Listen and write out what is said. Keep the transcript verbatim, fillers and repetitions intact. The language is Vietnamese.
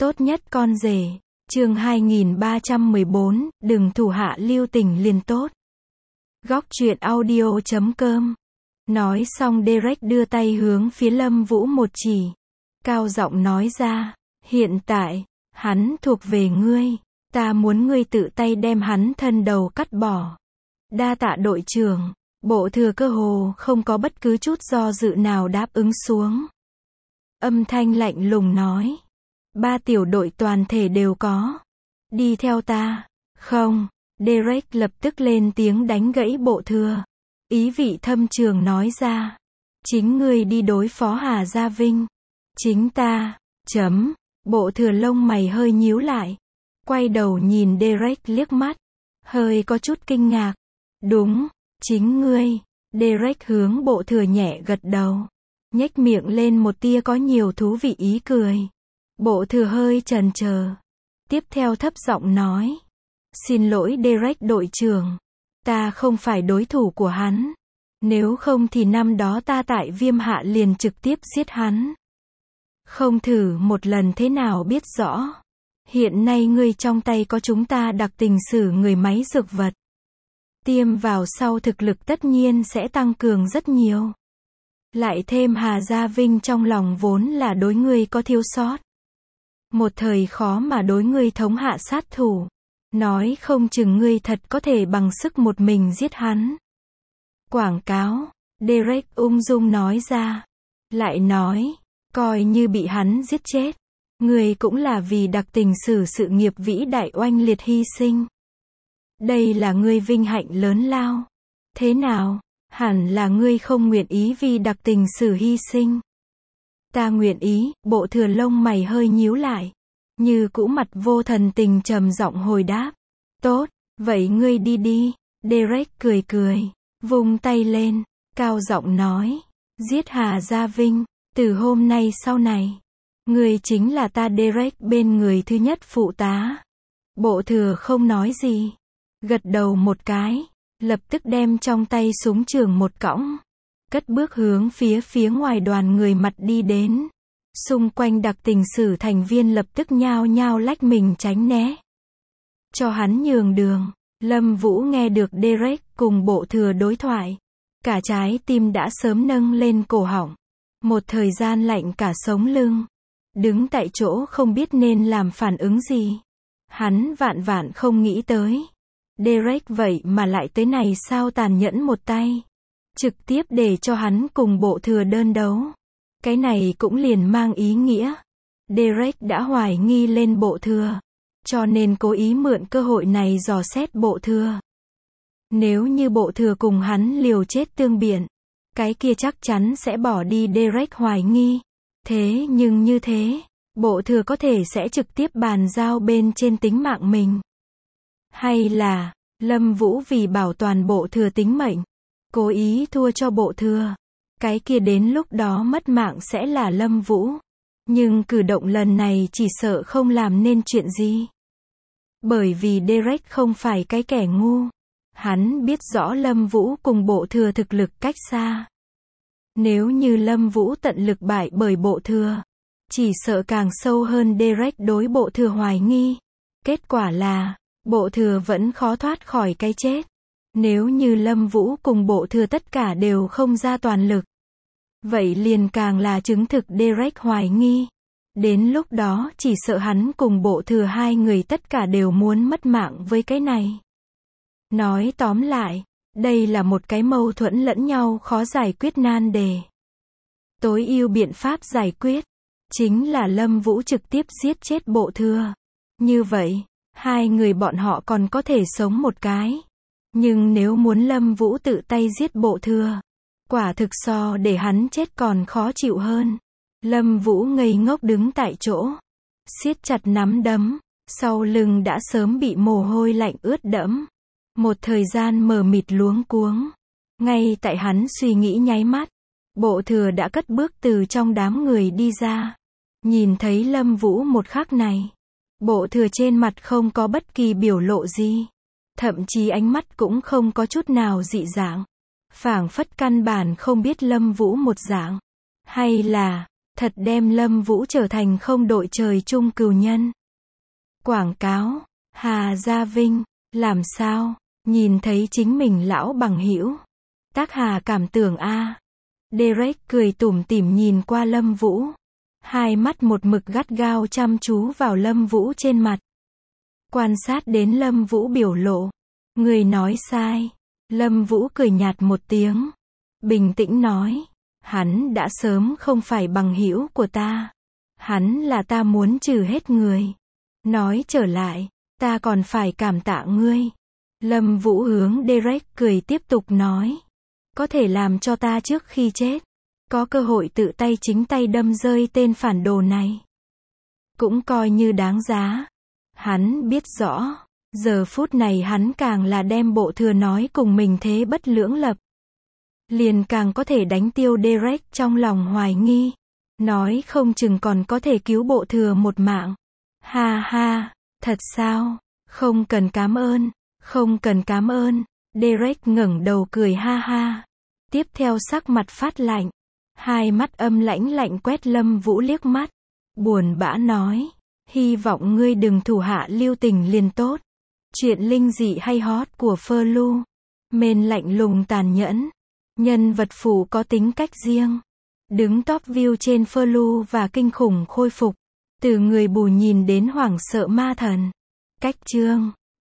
Tốt nhất con rể. Chương hai nghìn ba trăm mười bốn, đừng thủ hạ lưu tình liền tốt. Góc truyện audio chấm com. Nói xong Derek đưa tay hướng phía Lâm Vũ một chỉ. Cao giọng nói ra, hiện tại, hắn thuộc về ngươi. Ta muốn ngươi tự tay đem hắn thân đầu cắt bỏ. Đa tạ đội trưởng. Bộ thừa cơ hồ không có bất cứ chút do dự nào đáp ứng xuống. Âm thanh lạnh lùng nói. Ba tiểu đội toàn thể đều có. Đi theo ta. Không. Derek lập tức lên tiếng đánh gãy bộ thừa. Ý vị thâm trường nói ra. Chính ngươi đi đối phó Hà Gia Vinh. Chính ta. Chấm. Bộ thừa lông mày hơi nhíu lại. Quay đầu nhìn Derek liếc mắt. Hơi có chút kinh ngạc. Đúng. Chính ngươi. Derek hướng bộ thừa nhẹ gật đầu. Nhếch miệng lên một tia có nhiều thú vị ý cười. Bộ thừa hơi chần chờ. Tiếp theo thấp giọng nói. Xin lỗi Derek đội trưởng. Ta không phải đối thủ của hắn. Nếu không thì năm đó ta tại Viêm Hạ liền trực tiếp giết hắn. Không thử một lần thế nào biết rõ. Hiện nay ngươi trong tay có chúng ta đặc tình sử người máy dược vật. Tiêm vào sau thực lực tất nhiên sẽ tăng cường rất nhiều. Lại thêm Hà Gia Vinh trong lòng vốn là đối ngươi có thiếu sót. Một thời khó mà đối ngươi thống hạ sát thủ. Nói không chừng ngươi thật có thể bằng sức một mình giết hắn. Quảng cáo. Derek ung dung nói ra. Lại nói. Coi như bị hắn giết chết. Ngươi cũng là vì đặc tình sử sự nghiệp vĩ đại oanh liệt hy sinh. Đây là ngươi vinh hạnh lớn lao. Thế nào? Hẳn là ngươi không nguyện ý vì đặc tình sử hy sinh. Ta nguyện ý. Bộ thừa lông mày hơi nhíu lại. Như cũ mặt vô thần tình trầm giọng hồi đáp. Tốt, vậy ngươi đi đi. Derek cười cười. Vung tay lên. Cao giọng nói. Giết Hà Gia Vinh. Từ hôm nay sau này. Ngươi chính là ta Derek bên người thứ nhất phụ tá. Bộ thừa không nói gì. Gật đầu một cái. Lập tức đem trong tay súng trường một cõng. Cất bước hướng phía phía ngoài đoàn người mặt đi đến. Xung quanh đặc tình sử thành viên lập tức nhao nhao lách mình tránh né. Cho hắn nhường đường. Lâm Vũ nghe được Derek cùng bộ thừa đối thoại. Cả trái tim đã sớm nâng lên cổ họng. Một thời gian lạnh cả sống lưng. Đứng tại chỗ không biết nên làm phản ứng gì. Hắn vạn vạn không nghĩ tới. Derek vậy mà lại tới này sao tàn nhẫn một tay. Trực tiếp để cho hắn cùng bộ thừa đơn đấu. Cái này cũng liền mang ý nghĩa. Derek đã hoài nghi lên bộ thừa. Cho nên cố ý mượn cơ hội này dò xét bộ thừa. Nếu như bộ thừa cùng hắn liều chết tương biện. Cái kia chắc chắn sẽ bỏ đi Derek hoài nghi. Thế nhưng như thế. Bộ thừa có thể sẽ trực tiếp bàn giao bên trên tính mạng mình. Hay là, Lâm Vũ vì bảo toàn bộ thừa tính mệnh. Cố ý thua cho bộ thừa. Cái kia đến lúc đó mất mạng sẽ là Lâm Vũ. Nhưng cử động lần này chỉ sợ không làm nên chuyện gì. Bởi vì Derek không phải cái kẻ ngu. Hắn biết rõ Lâm Vũ cùng bộ thừa thực lực cách xa. Nếu như Lâm Vũ tận lực bại bởi bộ thừa. Chỉ sợ càng sâu hơn Derek đối bộ thừa hoài nghi. Kết quả là, bộ thừa vẫn khó thoát khỏi cái chết. Nếu như Lâm Vũ cùng bộ thừa tất cả đều không ra toàn lực. Vậy liền càng là chứng thực Derek hoài nghi. Đến lúc đó chỉ sợ hắn cùng bộ thừa hai người tất cả đều muốn mất mạng với cái này. Nói tóm lại, đây là một cái mâu thuẫn lẫn nhau khó giải quyết nan đề. Tối ưu biện pháp giải quyết, chính là Lâm Vũ trực tiếp giết chết bộ thừa. Như vậy, hai người bọn họ còn có thể sống một cái. Nhưng nếu muốn Lâm Vũ tự tay giết bộ thừa, quả thực so để hắn chết còn khó chịu hơn. Lâm Vũ ngây ngốc đứng tại chỗ, siết chặt nắm đấm, sau lưng đã sớm bị mồ hôi lạnh ướt đẫm. Một thời gian mờ mịt luống cuống. Ngay tại hắn suy nghĩ nháy mắt, bộ thừa đã cất bước từ trong đám người đi ra. Nhìn thấy Lâm Vũ một khắc này, bộ thừa trên mặt không có bất kỳ biểu lộ gì. Thậm chí ánh mắt cũng không có chút nào dị dạng. Phảng phất căn bản không biết Lâm Vũ một dạng. Hay là, Thật đem Lâm Vũ trở thành không đội trời chung cừu nhân. Quảng cáo, Hà Gia Vinh, làm sao, nhìn thấy chính mình lão bằng hữu. Tác Hà cảm tưởng a. Derek cười tủm tỉm nhìn qua Lâm Vũ. Hai mắt một mực gắt gao chăm chú vào Lâm Vũ trên mặt. Quan sát đến Lâm Vũ biểu lộ. Người nói sai. Lâm Vũ cười nhạt một tiếng. Bình tĩnh nói. Hắn đã sớm không phải bằng hữu của ta. Hắn là ta muốn trừ hết người. Nói trở lại, ta còn phải cảm tạ ngươi. Lâm Vũ hướng Derek cười tiếp tục nói. Có thể làm cho ta trước khi chết. Có cơ hội tự tay chính tay đâm rơi tên phản đồ này. Cũng coi như đáng giá. Hắn biết rõ. Giờ phút này hắn càng là đem bộ thừa nói cùng mình thế bất lưỡng lập. Liền càng có thể đánh tiêu Derek trong lòng hoài nghi. Nói không chừng còn có thể cứu bộ thừa một mạng. Ha ha, thật sao? Không cần cảm ơn, không cần cảm ơn. Derek ngẩng đầu cười ha ha. Tiếp theo sắc mặt phát lạnh. Hai mắt âm lãnh lạnh quét Lâm Vũ liếc mắt. Buồn bã nói. Hy vọng ngươi đừng thủ hạ lưu tình liền tốt. Chuyện linh dị hay hot của Flu. Mên lạnh lùng tàn nhẫn. Nhân vật phụ có tính cách riêng. Đứng top view trên Flu và kinh khủng khôi phục. Từ người bù nhìn đến hoảng sợ ma thần. Cách chương.